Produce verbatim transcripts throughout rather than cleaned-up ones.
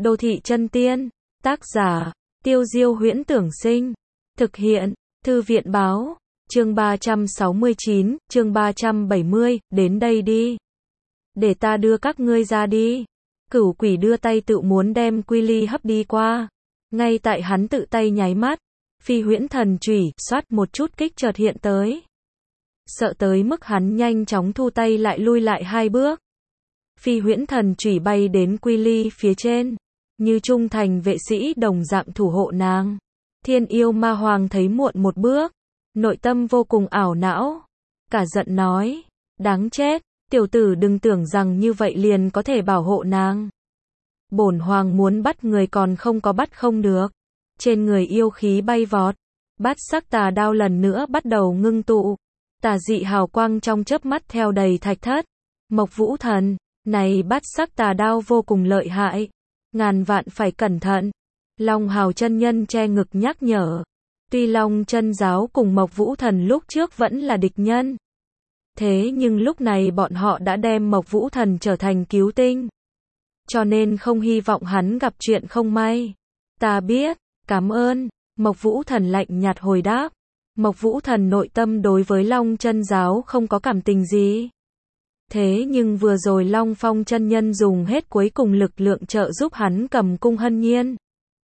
Đô thị chân tiên, tác giả, Tiêu Diêu Huyễn Tưởng Sinh, thực hiện, Thư viện Báo, chương ba trăm sáu mươi chín, chương ba trăm bảy mươi, đến đây đi. Để ta đưa các ngươi ra đi. Cửu quỷ đưa tay tự muốn đem Quy Ly hấp đi qua. Ngay tại hắn tự tay nháy mắt, phi huyễn thần chủy, xoát một chút kích chợt hiện tới. Sợ tới mức hắn nhanh chóng thu tay lại lui lại hai bước. Phi huyễn thần chủy bay đến Quy Ly phía trên, như trung thành vệ sĩ đồng dạng thủ hộ nàng. Thiên yêu ma hoàng thấy muộn một bước, nội tâm vô cùng ảo não, cả giận nói, đáng chết, tiểu tử đừng tưởng rằng như vậy liền có thể bảo hộ nàng. Bổn hoàng muốn bắt người còn không có bắt không được. Trên người yêu khí bay vọt, bát sắc tà đao lần nữa bắt đầu ngưng tụ. Tà dị hào quang trong chớp mắt theo đầy thạch thất. Mộc Vũ Thần, này bát sắc tà đao vô cùng lợi hại, ngàn vạn phải cẩn thận. Long Hào chân nhân che ngực nhắc nhở. Tuy Long chân giáo cùng Mộc Vũ Thần lúc trước vẫn là địch nhân, thế nhưng lúc này bọn họ đã đem Mộc Vũ Thần trở thành cứu tinh, cho nên không hy vọng hắn gặp chuyện không may. Ta biết, cảm ơn. Mộc Vũ Thần lạnh nhạt hồi đáp. Mộc Vũ Thần nội tâm đối với Long chân giáo không có cảm tình gì. Thế nhưng vừa rồi Long Phong chân nhân dùng hết cuối cùng lực lượng trợ giúp hắn cầm cung hân nhiên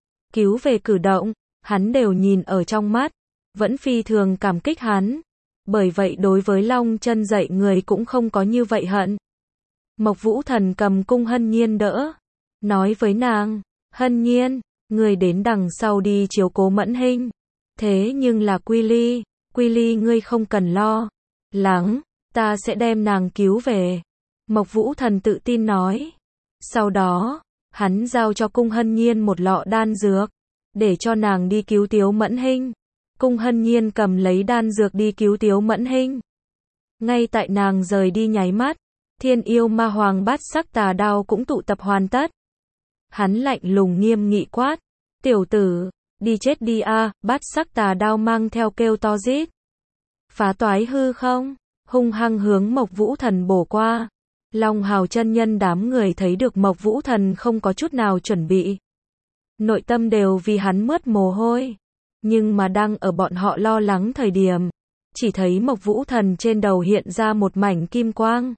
cứu về cử động, hắn đều nhìn ở trong mắt, vẫn phi thường cảm kích hắn. Bởi vậy đối với Long chân dạy người cũng không có như vậy hận. Mộc Vũ Thần cầm cung hân nhiên đỡ, nói với nàng, hân nhiên, người đến đằng sau đi chiếu cố Mẫn Hinh. Thế nhưng là Quy Ly, Quy Ly ngươi không cần lo lắng, ta sẽ đem nàng cứu về. Mộc Vũ Thần tự tin nói. Sau đó, hắn giao cho cung hân nhiên một lọ đan dược, để cho nàng đi cứu Tiếu Mẫn Hinh. Cung hân nhiên cầm lấy đan dược đi cứu Tiếu Mẫn Hinh. Ngay tại nàng rời đi nháy mắt, thiên yêu ma hoàng bát sắc tà đao cũng tụ tập hoàn tất. Hắn lạnh lùng nghiêm nghị quát, tiểu tử, đi chết đi a. À. Bát sắc tà đao mang theo kêu to rít, phá toái hư không, hung hăng hướng Mộc Vũ Thần bổ qua. Long Hào chân nhân đám người thấy được Mộc Vũ Thần không có chút nào chuẩn bị, nội tâm đều vì hắn mướt mồ hôi. Nhưng mà đang ở bọn họ lo lắng thời điểm, chỉ thấy Mộc Vũ Thần trên đầu hiện ra một mảnh kim quang.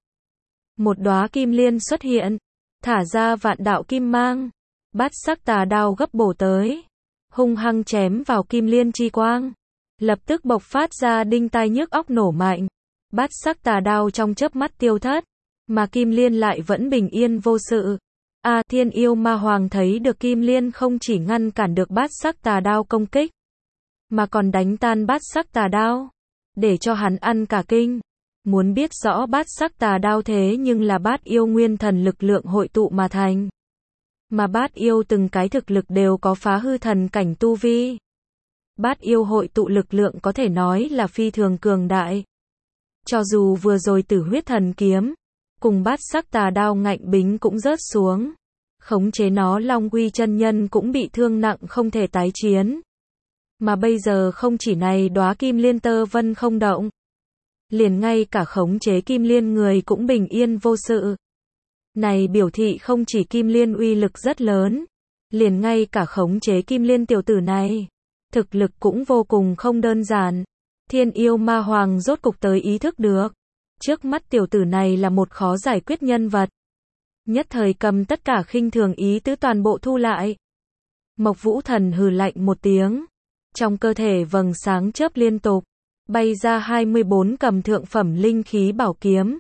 Một đóa kim liên xuất hiện, thả ra vạn đạo kim mang. Bát sắc tà đao gấp bổ tới, hung hăng chém vào kim liên chi quang, lập tức bộc phát ra đinh tai nhức óc nổ mạnh. Bát sắc tà đao trong chớp mắt tiêu thất, mà kim liên lại vẫn bình yên vô sự. A à, thiên yêu ma hoàng thấy được kim liên không chỉ ngăn cản được bát sắc tà đao công kích, mà còn đánh tan bát sắc tà đao, để cho hắn ăn cả kinh. Muốn biết rõ bát sắc tà đao thế nhưng là bát yêu nguyên thần lực lượng hội tụ mà thành. Mà bát yêu từng cái thực lực đều có phá hư thần cảnh tu vi. Bát yêu hội tụ lực lượng có thể nói là phi thường cường đại. Cho dù vừa rồi Tử Huyết Thần Kiếm cùng bát sắc tà đao ngạnh bính cũng rớt xuống, khống chế nó Long Uy chân nhân cũng bị thương nặng không thể tái chiến. Mà bây giờ không chỉ này đóa kim liên tơ vân không động, liền ngay cả khống chế kim liên người cũng bình yên vô sự. Này biểu thị không chỉ kim liên uy lực rất lớn, liền ngay cả khống chế kim liên tiểu tử này, thực lực cũng vô cùng không đơn giản. Thiên yêu ma hoàng rốt cục tới ý thức được, trước mắt tiểu tử này là một khó giải quyết nhân vật. Nhất thời cầm tất cả khinh thường ý tứ toàn bộ thu lại. Mộc Vũ Thần hừ lạnh một tiếng, trong cơ thể vầng sáng chớp liên tục, bay ra hai mươi bốn cầm thượng phẩm linh khí bảo kiếm.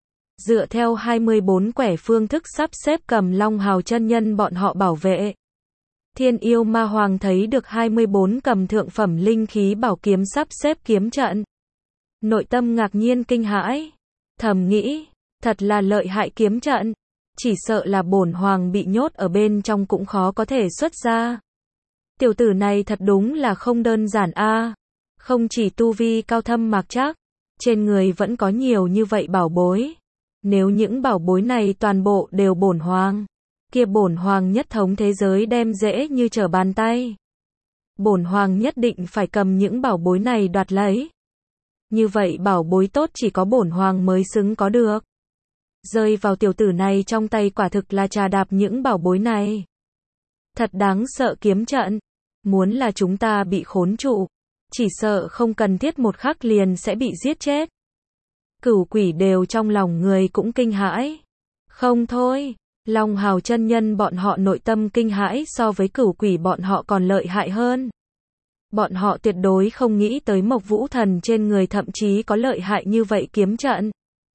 Dựa theo hai mươi bốn quẻ phương thức sắp xếp cầm Long Hào chân nhân bọn họ bảo vệ. Thiên yêu ma hoàng thấy được hai mươi bốn cầm thượng phẩm linh khí bảo kiếm sắp xếp kiếm trận, nội tâm ngạc nhiên kinh hãi, thầm nghĩ, thật là lợi hại kiếm trận, chỉ sợ là bổn hoàng bị nhốt ở bên trong cũng khó có thể xuất ra. Tiểu tử này thật đúng là không đơn giản a, à. Không chỉ tu vi cao thâm mạc trác, trên người vẫn có nhiều như vậy bảo bối. Nếu những bảo bối này toàn bộ đều bổn hoàng, kia bổn hoàng nhất thống thế giới đem dễ như trở bàn tay. Bổn hoàng nhất định phải cầm những bảo bối này đoạt lấy. Như vậy bảo bối tốt chỉ có bổn hoàng mới xứng có được. Rơi vào tiểu tử này trong tay quả thực là trà đạp những bảo bối này. Thật đáng sợ kiếm trận. Muốn là chúng ta bị khốn trụ, chỉ sợ không cần thiết một khắc liền sẽ bị giết chết. Cửu quỷ đều trong lòng người cũng kinh hãi. Không thôi, Long Hào chân nhân bọn họ nội tâm kinh hãi so với cửu quỷ bọn họ còn lợi hại hơn. Bọn họ tuyệt đối không nghĩ tới Mộc Vũ Thần trên người thậm chí có lợi hại như vậy kiếm trận.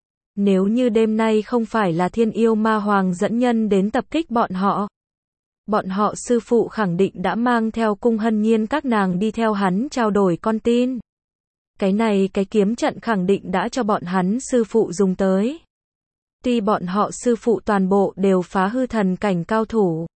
Nếu như đêm nay không phải là Thiên Yêu Ma Hoàng dẫn nhân đến tập kích bọn họ, bọn họ sư phụ khẳng định đã mang theo Cung Hân Nhiên các nàng đi theo hắn trao đổi con tin. Cái này cái kiếm trận khẳng định đã cho bọn hắn sư phụ dùng tới. Tuy bọn họ sư phụ toàn bộ đều phá hư thần cảnh cao thủ,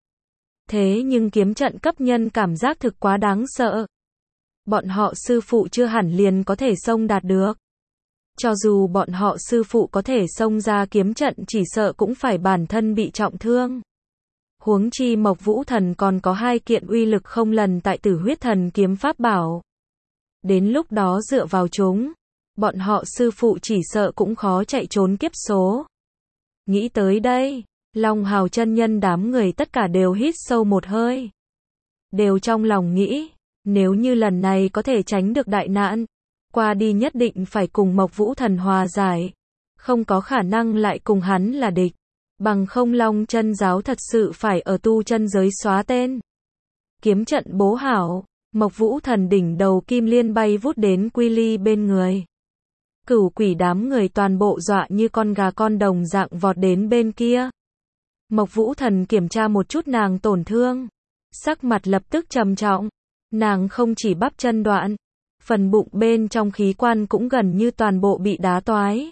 thế nhưng kiếm trận cấp nhân cảm giác thực quá đáng sợ. Bọn họ sư phụ chưa hẳn liền có thể xông đạt được. Cho dù bọn họ sư phụ có thể xông ra kiếm trận chỉ sợ cũng phải bản thân bị trọng thương. Huống chi Mộc Vũ Thần còn có hai kiện uy lực không lần tại Tử Huyết Thần kiếm pháp bảo. Đến lúc đó dựa vào chúng, bọn họ sư phụ chỉ sợ cũng khó chạy trốn kiếp số. Nghĩ tới đây, Long Hào chân nhân đám người tất cả đều hít sâu một hơi. Đều trong lòng nghĩ, nếu như lần này có thể tránh được đại nạn, qua đi nhất định phải cùng Mộc Vũ Thần hòa giải, không có khả năng lại cùng hắn là địch, bằng không Long Chân giáo thật sự phải ở tu chân giới xóa tên. Kiếm trận bố hảo, Mộc Vũ Thần đỉnh đầu kim liên bay vút đến Quy Ly bên người. Cửu quỷ đám người toàn bộ dọa như con gà con đồng dạng vọt đến bên kia. Mộc Vũ Thần kiểm tra một chút nàng tổn thương, sắc mặt lập tức trầm trọng. Nàng không chỉ bắp chân đoạn, phần bụng bên trong khí quan cũng gần như toàn bộ bị đá toái.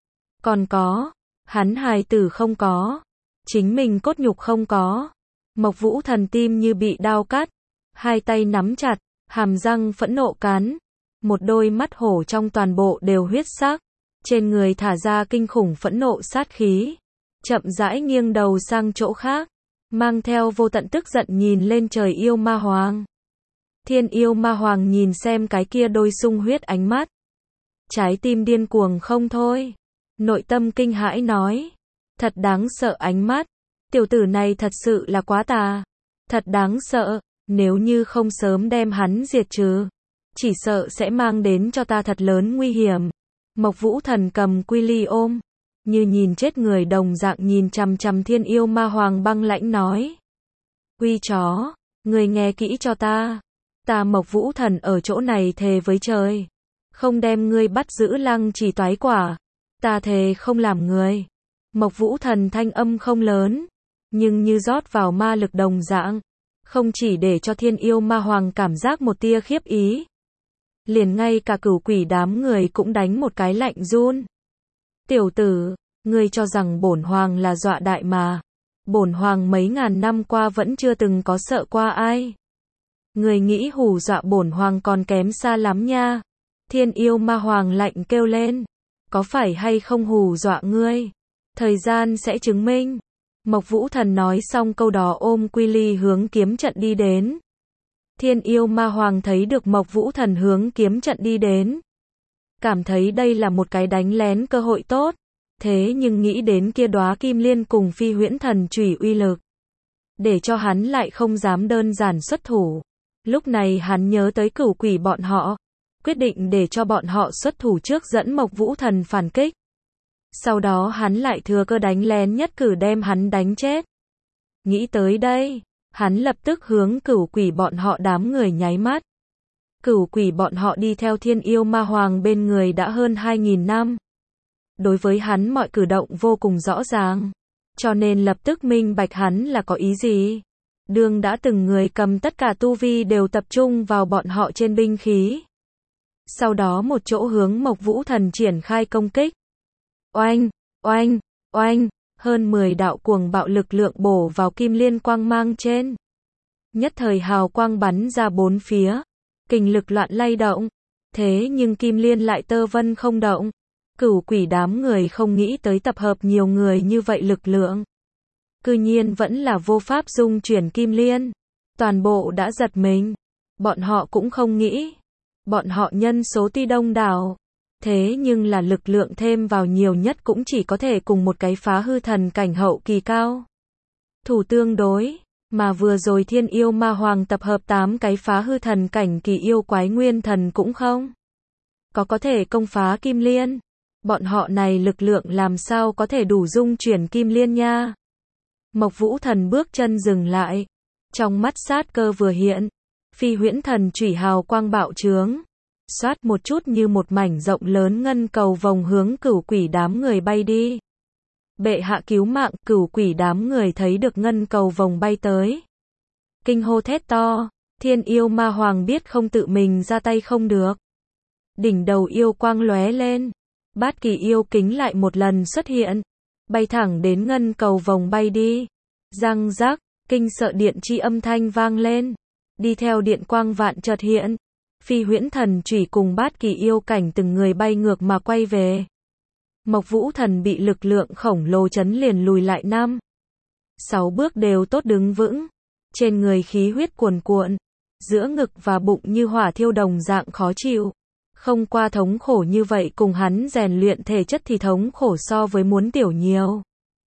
Còn có, hắn hài tử không có, chính mình cốt nhục không có. Mộc Vũ Thần tim như bị đao cắt, hai tay nắm chặt, hàm răng phẫn nộ cắn, một đôi mắt hổ trong toàn bộ đều huyết sắc, trên người thả ra kinh khủng phẫn nộ sát khí, chậm rãi nghiêng đầu sang chỗ khác, mang theo vô tận tức giận nhìn lên trời yêu ma hoàng. Thiên Yêu Ma Hoàng nhìn xem cái kia đôi sung huyết ánh mắt, trái tim điên cuồng không thôi, nội tâm kinh hãi nói, thật đáng sợ ánh mắt, tiểu tử này thật sự là quá tà, thật đáng sợ, nếu như không sớm đem hắn diệt trừ, chỉ sợ sẽ mang đến cho ta thật lớn nguy hiểm. Mộc Vũ Thần cầm Quy Ly ôm, như nhìn chết người đồng dạng nhìn chằm chằm Thiên Yêu Ma Hoàng băng lãnh nói, Quy chó, người nghe kỹ cho ta. Ta Mộc Vũ Thần ở chỗ này thề với trời, không đem ngươi bắt giữ lăng trì toái quả, ta thề không làm người. Mộc Vũ Thần thanh âm không lớn, nhưng như rót vào ma lực đồng dạng, không chỉ để cho Thiên Yêu Ma Hoàng cảm giác một tia khiếp ý, liền ngay cả cửu quỷ đám người cũng đánh một cái lạnh run. Tiểu tử, ngươi cho rằng bổn hoàng là dọa đại mà, bổn hoàng mấy ngàn năm qua vẫn chưa từng có sợ qua ai. Người nghĩ hù dọa bổn hoàng còn kém xa lắm nha. Thiên Yêu Ma Hoàng lạnh kêu lên, có phải hay không hù dọa ngươi? Thời gian sẽ chứng minh. Mộc Vũ Thần nói xong câu đó ôm Quy Ly hướng kiếm trận đi đến. Thiên Yêu Ma Hoàng thấy được Mộc Vũ Thần hướng kiếm trận đi đến, cảm thấy đây là một cái đánh lén cơ hội tốt, thế nhưng nghĩ đến kia đóa kim liên cùng phi huyễn thần chủy uy lực, để cho hắn lại không dám đơn giản xuất thủ. Lúc này hắn nhớ tới cửu quỷ bọn họ, quyết định để cho bọn họ xuất thủ trước dẫn Mộc Vũ Thần phản kích. Sau đó hắn lại thừa cơ đánh lén nhất cử đem hắn đánh chết. Nghĩ tới đây, hắn lập tức hướng cửu quỷ bọn họ đám người nháy mắt. Cửu quỷ bọn họ đi theo Thiên Yêu Ma Hoàng bên người đã hơn hai nghìn năm. Đối với hắn mọi cử động vô cùng rõ ràng, cho nên lập tức minh bạch hắn là có ý gì. Đường đã từng người cầm tất cả tu vi đều tập trung vào bọn họ trên binh khí. Sau đó một chỗ hướng Mộc Vũ Thần triển khai công kích. Oanh, oanh, oanh, hơn mười đạo cuồng bạo lực lượng bổ vào kim liên quang mang trên. Nhất thời hào quang bắn ra bốn phía, kình lực loạn lay động, thế nhưng kim liên lại tơ vân không động. Cửu quỷ đám người không nghĩ tới tập hợp nhiều người như vậy lực lượng, cư nhiên vẫn là vô pháp dung chuyển kim liên, toàn bộ đã giật mình. Bọn họ cũng không nghĩ, bọn họ nhân số tuy đông đảo, thế nhưng là lực lượng thêm vào nhiều nhất cũng chỉ có thể cùng một cái phá hư thần cảnh hậu kỳ cao thủ tương đối, Mà vừa rồi Thiên Yêu Ma Hoàng tập hợp tám cái phá hư thần cảnh kỳ yêu quái nguyên thần cũng không có có thể công phá Kim Liên. Bọn họ này lực lượng làm sao có thể đủ dung chuyển Kim Liên nha. Mộc Vũ Thần bước chân dừng lại. Trong mắt sát cơ vừa hiện. Phi huyễn thần chủy hào quang bạo trướng. Xoát một chút như một mảnh rộng lớn ngân cầu vòng hướng cửu quỷ đám người bay đi. Bệ hạ cứu mạng, cửu quỷ đám người thấy được ngân cầu vòng bay tới. Kinh hô thét to. Thiên Yêu Ma Hoàng biết không tự mình ra tay không được. Đỉnh đầu yêu quang lóe lên. Bát kỳ yêu kính lại một lần xuất hiện. Bay thẳng đến ngân cầu vòng bay đi. Răng rác, kinh sợ điện chi âm thanh vang lên. Đi theo điện quang vạn chợt hiện. Phi huyễn thần chủy cùng bát kỳ yêu cảnh từng người bay ngược mà quay về. Mộc Vũ Thần bị lực lượng khổng lồ chấn liền lùi lại năm. Sáu bước đều tốt đứng vững. Trên người khí huyết cuồn cuộn. Giữa ngực và bụng như hỏa thiêu đồng dạng khó chịu. Không qua thống khổ như vậy cùng hắn rèn luyện thể chất thì thống khổ so với muốn tiểu nhiều.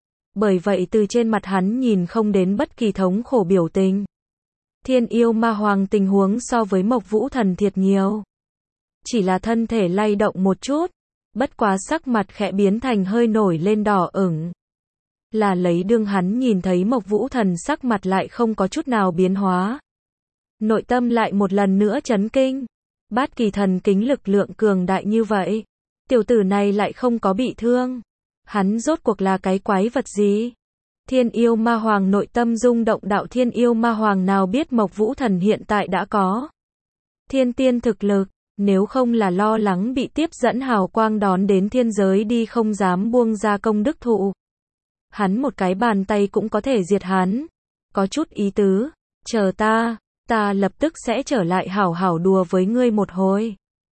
Bởi vậy từ trên mặt hắn nhìn không đến bất kỳ thống khổ biểu tình. Thiên Yêu Ma Hoàng tình huống so với Mộc Vũ Thần thiệt nhiều. Chỉ là thân thể lay động một chút. Bất quá sắc mặt khẽ biến thành hơi nổi lên đỏ ửng. Là lấy đương hắn nhìn thấy Mộc Vũ Thần sắc mặt lại không có chút nào biến hóa. Nội tâm lại một lần nữa chấn kinh. Bát kỳ thần kính lực lượng cường đại như vậy. Tiểu tử này lại không có bị thương. Hắn rốt cuộc là cái quái vật gì? Thiên Yêu Ma Hoàng nội tâm rung động, đạo Thiên Yêu Ma Hoàng nào biết Mộc Vũ Thần hiện tại đã có thiên tiên thực lực. Nếu không là lo lắng bị tiếp dẫn hào quang đón đến thiên giới đi không dám buông ra công đức thụ. Hắn một cái bàn tay cũng có thể diệt hắn. Có chút ý tứ. Chờ ta, ta lập tức sẽ trở lại hảo hảo đùa với ngươi một hồi.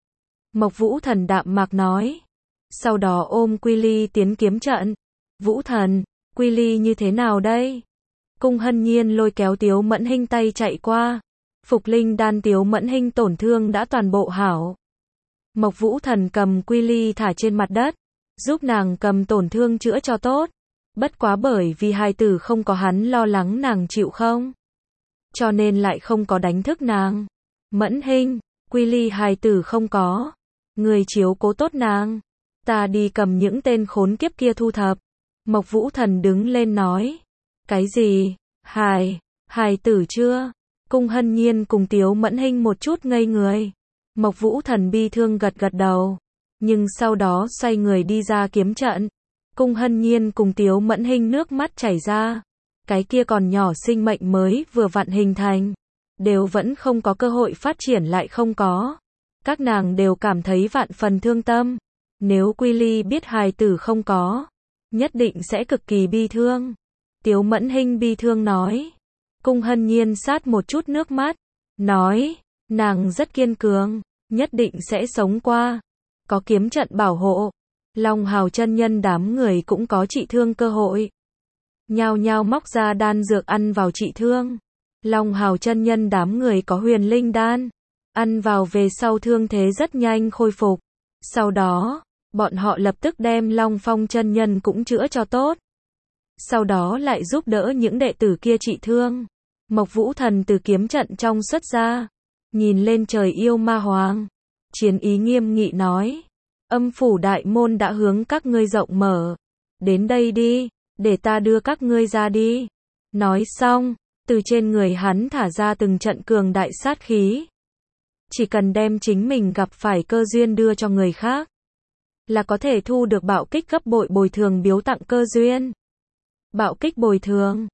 Mộc Vũ Thần đạm mạc nói. Sau đó ôm Quy Ly tiến kiếm trận. Vũ Thần, Quy Ly như thế nào đây? Cung Hân Nhiên lôi kéo Tiếu Mẫn Hinh tay chạy qua. Phục linh đan Tiếu Mẫn Hinh tổn thương đã toàn bộ hảo. Mộc Vũ Thần cầm Quy Ly thả trên mặt đất. Giúp nàng cầm tổn thương chữa cho tốt. Bất quá bởi vì hài tử không có hắn lo lắng nàng chịu không. Cho nên lại không có đánh thức nàng. Mẫn Hinh, Quy Ly hài tử không có. Người chiếu cố tốt nàng. Ta đi cầm những tên khốn kiếp kia thu thập. Mộc Vũ Thần đứng lên nói. Cái gì? Hài, hài tử chưa? Cung Hân Nhiên cùng Tiếu Mẫn Hinh một chút ngây người. Mộc Vũ Thần bi thương gật gật đầu. Nhưng sau đó xoay người đi ra kiếm trận. Cung Hân Nhiên cùng Tiếu Mẫn Hinh nước mắt chảy ra. Cái kia còn nhỏ sinh mệnh mới vừa vặn hình thành. Đều vẫn không có cơ hội phát triển lại không có. Các nàng đều cảm thấy vạn phần thương tâm. Nếu Quy Ly biết hài tử không có. Nhất định sẽ cực kỳ bi thương. Tiếu Mẫn Hinh bi thương nói. Cung Hân Nhiên sát một chút nước mắt. Nói. Nàng rất kiên cường. Nhất định sẽ sống qua. Có kiếm trận bảo hộ. Long Hào chân nhân đám người cũng có trị thương cơ hội. Nhao nhao móc ra đan dược ăn vào trị thương. Long Hào chân nhân đám người có huyền linh đan. Ăn vào về sau thương thế rất nhanh khôi phục. Sau đó, bọn họ lập tức đem Long Phong chân nhân cũng chữa cho tốt. Sau đó lại giúp đỡ những đệ tử kia trị thương. Mộc Vũ Thần từ kiếm trận trong xuất ra. Nhìn lên trời Yêu Ma Hoàng. Chiến ý nghiêm nghị nói. Âm phủ đại môn đã hướng các ngươi rộng mở. Đến đây đi, để ta đưa các ngươi ra đi. Nói xong, từ trên người hắn thả ra từng trận cường đại sát khí. Chỉ cần đem chính mình gặp phải cơ duyên đưa cho người khác. Là có thể thu được bạo kích gấp bội bồi thường biếu tặng cơ duyên. Bạo kích bồi thường.